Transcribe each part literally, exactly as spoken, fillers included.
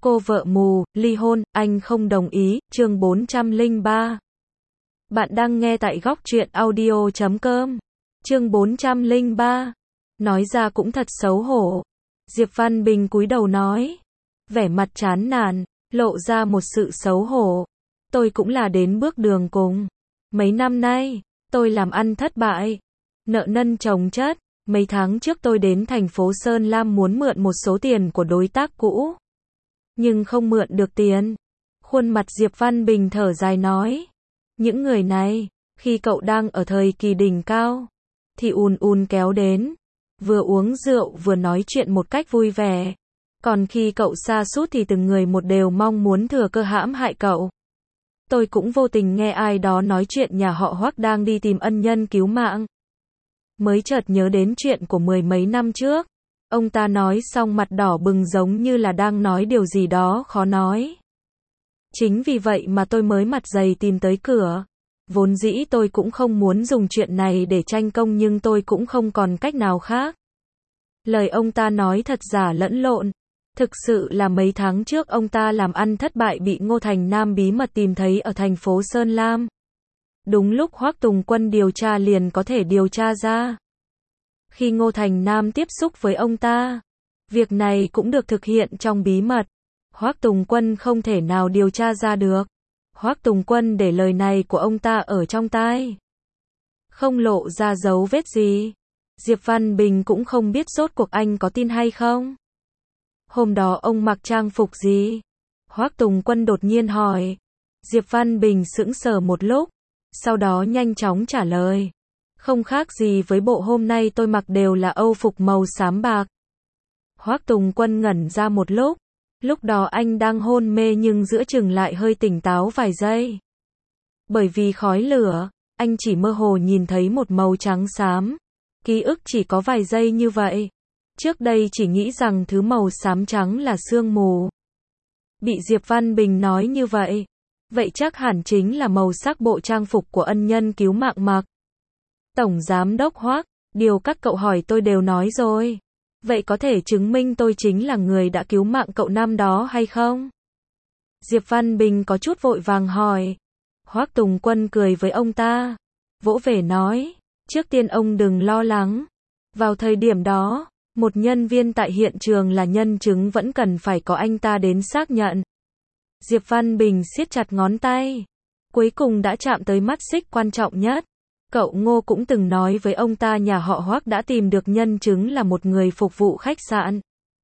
Cô vợ mù, ly hôn, anh không đồng ý, chương bốn trăm lẻ ba. Bạn đang nghe tại góc truyện audio chấm com. Chương bốn trăm lẻ ba. Nói ra cũng thật xấu hổ. Diệp Văn Bình cúi đầu nói. Vẻ mặt chán nản, lộ ra một sự xấu hổ. Tôi cũng là đến bước đường cùng. Mấy năm nay, tôi làm ăn thất bại. Nợ nần chồng chất. Mấy tháng trước tôi đến thành phố Sơn Lam muốn mượn một số tiền của đối tác cũ. Nhưng không mượn được tiền. Khuôn mặt Diệp Văn Bình thở dài nói. Những người này, khi cậu đang ở thời kỳ đỉnh cao, thì ùn ùn kéo đến. Vừa uống rượu vừa nói chuyện một cách vui vẻ. Còn khi cậu sa sút thì từng người một đều mong muốn thừa cơ hãm hại cậu. Tôi cũng vô tình nghe ai đó nói chuyện nhà họ Hoắc đang đi tìm ân nhân cứu mạng. Mới chợt nhớ đến chuyện của mười mấy năm trước. Ông ta nói xong mặt đỏ bừng giống như là đang nói điều gì đó khó nói. Chính vì vậy mà tôi mới mặt dày tìm tới cửa. Vốn dĩ tôi cũng không muốn dùng chuyện này để tranh công nhưng tôi cũng không còn cách nào khác. Lời ông ta nói thật giả lẫn lộn. Thực sự là mấy tháng trước ông ta làm ăn thất bại bị Ngô Thành Nam bí mật tìm thấy ở thành phố Sơn Lam. Đúng lúc Hoắc Tùng Quân điều tra liền có thể điều tra ra. Khi Ngô Thành Nam tiếp xúc với ông ta, việc này cũng được thực hiện trong bí mật. Hoắc Tùng Quân không thể nào điều tra ra được. Hoắc Tùng Quân để lời này của ông ta ở trong tai, không lộ ra dấu vết gì. Diệp Văn Bình cũng không biết rốt cuộc anh có tin hay không. Hôm đó ông mặc trang phục gì? Hoắc Tùng Quân đột nhiên hỏi. Diệp Văn Bình sững sờ một lúc, sau đó nhanh chóng trả lời. Không khác gì với bộ hôm nay tôi mặc đều là âu phục màu xám bạc. Hoắc Tùng Quân ngẩn ra một lúc. Lúc đó anh đang hôn mê nhưng giữa chừng lại hơi tỉnh táo vài giây. Bởi vì khói lửa, anh chỉ mơ hồ nhìn thấy một màu trắng xám. Ký ức chỉ có vài giây như vậy. Trước đây chỉ nghĩ rằng thứ màu xám trắng là sương mù. Bị Diệp Văn Bình nói như vậy. Vậy chắc hẳn chính là màu sắc bộ trang phục của ân nhân cứu mạng mặc. Tổng Giám đốc Hoắc, điều các cậu hỏi tôi đều nói rồi. Vậy có thể chứng minh tôi chính là người đã cứu mạng cậu năm đó hay không? Diệp Văn Bình có chút vội vàng hỏi. Hoắc Tùng Quân cười với ông ta, vỗ về nói, trước tiên ông đừng lo lắng. Vào thời điểm đó, một nhân viên tại hiện trường là nhân chứng vẫn cần phải có anh ta đến xác nhận. Diệp Văn Bình siết chặt ngón tay. Cuối cùng đã chạm tới mắt xích quan trọng nhất. Cậu Ngô cũng từng nói với ông ta nhà họ Hoắc đã tìm được nhân chứng là một người phục vụ khách sạn.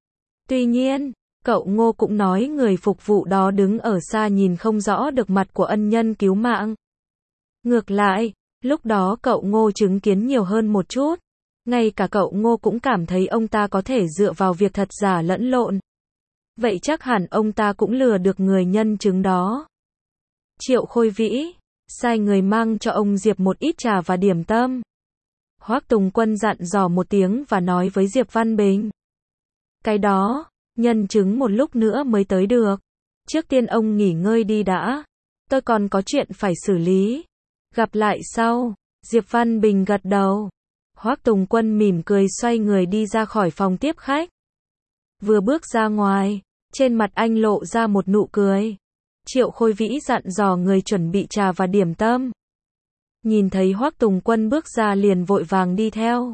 Tuy nhiên, cậu Ngô cũng nói người phục vụ đó đứng ở xa nhìn không rõ được mặt của ân nhân cứu mạng. Ngược lại, lúc đó cậu Ngô chứng kiến nhiều hơn một chút. Ngay cả cậu Ngô cũng cảm thấy ông ta có thể dựa vào việc thật giả lẫn lộn. Vậy chắc hẳn ông ta cũng lừa được người nhân chứng đó. Triệu Khôi Vĩ sai người mang cho ông Diệp một ít trà và điểm tâm. Hoắc Tùng Quân dặn dò một tiếng và nói với Diệp Văn Bình. Cái đó, nhân chứng một lúc nữa mới tới được. Trước tiên ông nghỉ ngơi đi đã. Tôi còn có chuyện phải xử lý. Gặp lại sau. Diệp Văn Bình gật đầu. Hoắc Tùng Quân mỉm cười xoay người đi ra khỏi phòng tiếp khách. Vừa bước ra ngoài, trên mặt anh lộ ra một nụ cười. Triệu Khôi Vĩ dặn dò người chuẩn bị trà và điểm tâm. Nhìn thấy Hoắc Tùng Quân bước ra liền vội vàng đi theo.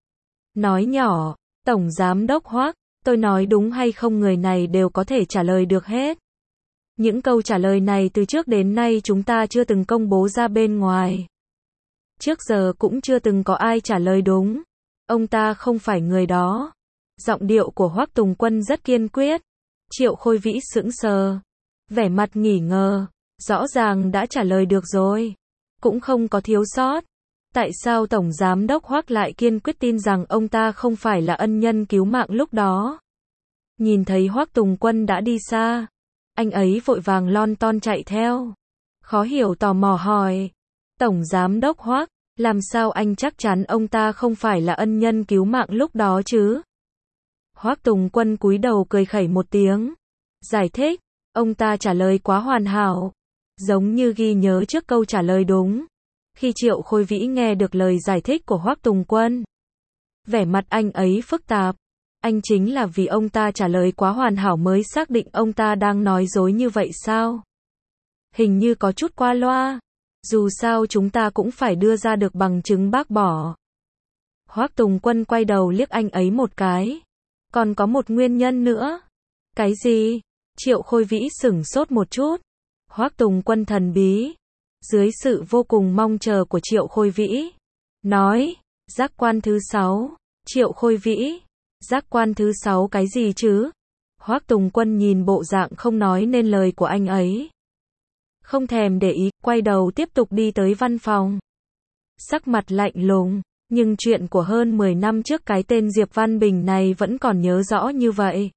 Nói nhỏ, Tổng Giám đốc Hoắc, tôi nói đúng hay không người này đều có thể trả lời được hết. Những câu trả lời này từ trước đến nay chúng ta chưa từng công bố ra bên ngoài. Trước giờ cũng chưa từng có ai trả lời đúng. Ông ta không phải người đó. Giọng điệu của Hoắc Tùng Quân rất kiên quyết. Triệu Khôi Vĩ sững sờ. Vẻ mặt nghỉ ngờ, rõ ràng đã trả lời được rồi, cũng không có thiếu sót. Tại sao Tổng Giám đốc Hoắc lại kiên quyết tin rằng ông ta không phải là ân nhân cứu mạng lúc đó? Nhìn thấy Hoắc Tùng Quân đã đi xa, anh ấy vội vàng lon ton chạy theo. Khó hiểu tò mò hỏi, Tổng Giám đốc Hoắc, làm sao anh chắc chắn ông ta không phải là ân nhân cứu mạng lúc đó chứ? Hoắc Tùng Quân cúi đầu cười khẩy một tiếng, giải thích. Ông ta trả lời quá hoàn hảo, giống như ghi nhớ trước câu trả lời đúng. Khi Triệu Khôi Vĩ nghe được lời giải thích của Hoắc Tùng Quân, vẻ mặt anh ấy phức tạp. Anh chính là vì ông ta trả lời quá hoàn hảo mới xác định ông ta đang nói dối như vậy sao? Hình như có chút qua loa. Dù sao chúng ta cũng phải đưa ra được bằng chứng bác bỏ. Hoắc Tùng Quân quay đầu liếc anh ấy một cái. Còn có một nguyên nhân nữa. Cái gì? Triệu Khôi Vĩ sửng sốt một chút. Hoắc Tùng Quân thần bí. Dưới sự vô cùng mong chờ của Triệu Khôi Vĩ. Nói, giác quan thứ sáu. Triệu Khôi Vĩ. Giác quan thứ sáu cái gì chứ? Hoắc Tùng Quân nhìn bộ dạng không nói nên lời của anh ấy. Không thèm để ý, quay đầu tiếp tục đi tới văn phòng. Sắc mặt lạnh lùng, nhưng chuyện của hơn mười năm trước cái tên Diệp Văn Bình này vẫn còn nhớ rõ như vậy.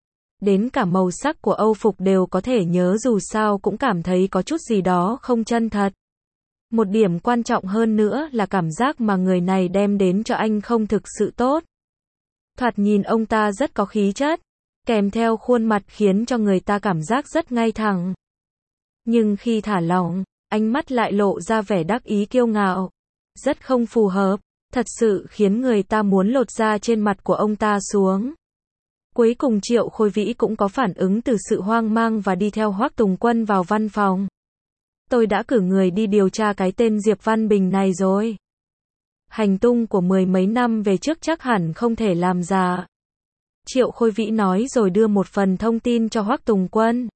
Đến cả màu sắc của Âu phục đều có thể nhớ, dù sao cũng cảm thấy có chút gì đó không chân thật. Một điểm quan trọng hơn nữa là cảm giác mà người này đem đến cho anh không thực sự tốt. Thoạt nhìn ông ta rất có khí chất, kèm theo khuôn mặt khiến cho người ta cảm giác rất ngay thẳng. Nhưng khi thả lỏng, ánh mắt lại lộ ra vẻ đắc ý kiêu ngạo. Rất không phù hợp, thật sự khiến người ta muốn lột da trên mặt của ông ta xuống. Cuối cùng Triệu Khôi Vĩ cũng có phản ứng từ sự hoang mang và đi theo Hoắc Tùng Quân vào văn phòng. Tôi đã cử người đi điều tra cái tên Diệp Văn Bình này rồi. Hành tung của mười mấy năm về trước chắc hẳn không thể làm giả. Triệu Khôi Vĩ nói rồi đưa một phần thông tin cho Hoắc Tùng Quân.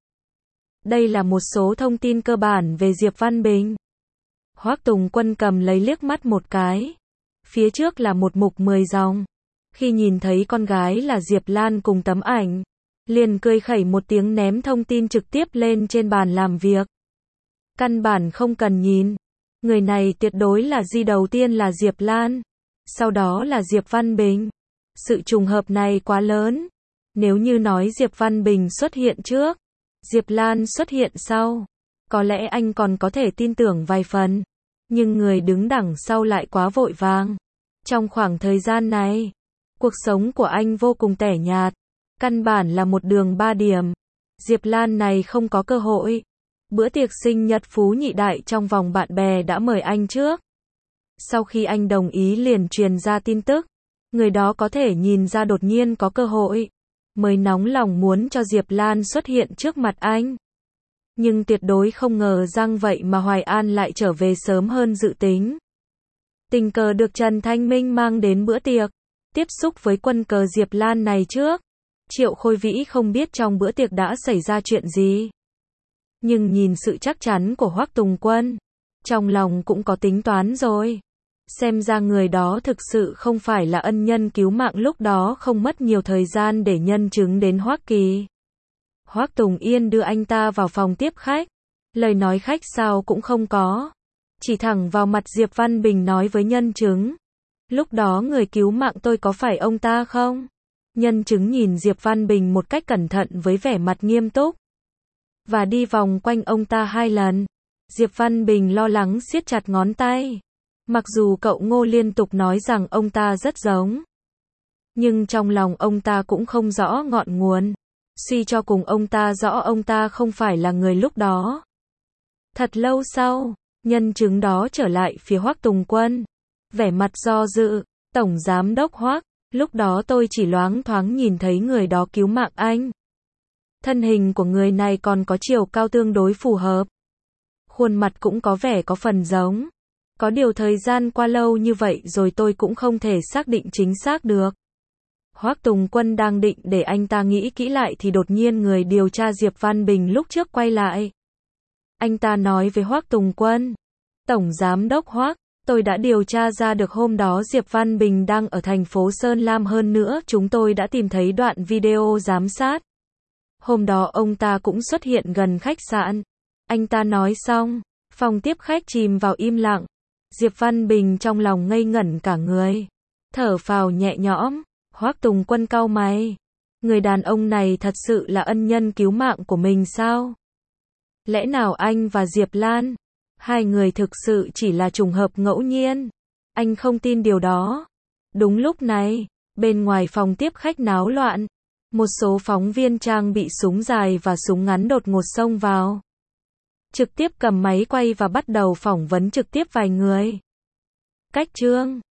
Đây là một số thông tin cơ bản về Diệp Văn Bình. Hoắc Tùng Quân cầm lấy liếc mắt một cái. Phía trước là một mục mười dòng. Khi nhìn thấy con gái là Diệp Lan cùng tấm ảnh, liền cười khẩy một tiếng ném thông tin trực tiếp lên trên bàn làm việc. Căn bản không cần nhìn. Người này tuyệt đối là gì, đầu tiên là Diệp Lan, sau đó là Diệp Văn Bình. Sự trùng hợp này quá lớn. Nếu như nói Diệp Văn Bình xuất hiện trước, Diệp Lan xuất hiện sau, có lẽ anh còn có thể tin tưởng vài phần. Nhưng người đứng đằng sau lại quá vội vàng. Trong khoảng thời gian này, cuộc sống của anh vô cùng tẻ nhạt. Căn bản là một đường ba điểm. Diệp Lan này không có cơ hội. Bữa tiệc sinh nhật Phú Nhị Đại trong vòng bạn bè đã mời anh trước. Sau khi anh đồng ý liền truyền ra tin tức. Người đó có thể nhìn ra đột nhiên có cơ hội, mới nóng lòng muốn cho Diệp Lan xuất hiện trước mặt anh. Nhưng tuyệt đối không ngờ rằng vậy mà Hoài An lại trở về sớm hơn dự tính. Tình cờ được Trần Thanh Minh mang đến bữa tiệc, tiếp xúc với quân cờ Diệp Lan này trước. Triệu Khôi Vĩ không biết trong bữa tiệc đã xảy ra chuyện gì. Nhưng nhìn sự chắc chắn của Hoắc Tùng Quân, trong lòng cũng có tính toán rồi. Xem ra người đó thực sự không phải là ân nhân cứu mạng, lúc đó không mất nhiều thời gian để nhân chứng đến Hoắc Kỳ. Hoắc Tùng Yên đưa anh ta vào phòng tiếp khách. Lời nói khách sao cũng không có. Chỉ thẳng vào mặt Diệp Văn Bình nói với nhân chứng. Lúc đó người cứu mạng tôi có phải ông ta không? Nhân chứng nhìn Diệp Văn Bình một cách cẩn thận với vẻ mặt nghiêm túc. Và đi vòng quanh ông ta hai lần. Diệp Văn Bình lo lắng siết chặt ngón tay. Mặc dù cậu Ngô liên tục nói rằng ông ta rất giống, nhưng trong lòng ông ta cũng không rõ ngọn nguồn. Suy cho cùng ông ta rõ ông ta không phải là người lúc đó. Thật lâu sau, nhân chứng đó trở lại phía Hoắc Tùng Quân. Vẻ mặt do dự, Tổng Giám đốc Hoắc, lúc đó tôi chỉ loáng thoáng nhìn thấy người đó cứu mạng anh. Thân hình của người này còn có chiều cao tương đối phù hợp. Khuôn mặt cũng có vẻ có phần giống. Có điều thời gian qua lâu như vậy rồi tôi cũng không thể xác định chính xác được. Hoắc Tùng Quân đang định để anh ta nghĩ kỹ lại thì đột nhiên người điều tra Diệp Văn Bình lúc trước quay lại. Anh ta nói với Hoắc Tùng Quân, Tổng Giám đốc Hoắc, tôi đã điều tra ra được hôm đó Diệp Văn Bình đang ở thành phố Sơn Lam, hơn nữa chúng tôi đã tìm thấy đoạn video giám sát. Hôm đó ông ta cũng xuất hiện gần khách sạn. Anh ta nói xong, phòng tiếp khách chìm vào im lặng. Diệp Văn Bình trong lòng ngây ngẩn cả người, thở phào nhẹ nhõm. Hoắc Tùng Quân cau mày. Người đàn ông này thật sự là ân nhân cứu mạng của mình sao? Lẽ nào anh và Diệp Lan, hai người thực sự chỉ là trùng hợp ngẫu nhiên? Anh không tin điều đó. Đúng lúc này, bên ngoài phòng tiếp khách náo loạn. Một số phóng viên trang bị súng dài và súng ngắn đột ngột xông vào. Trực tiếp cầm máy quay và bắt đầu phỏng vấn trực tiếp vài người. Cách chương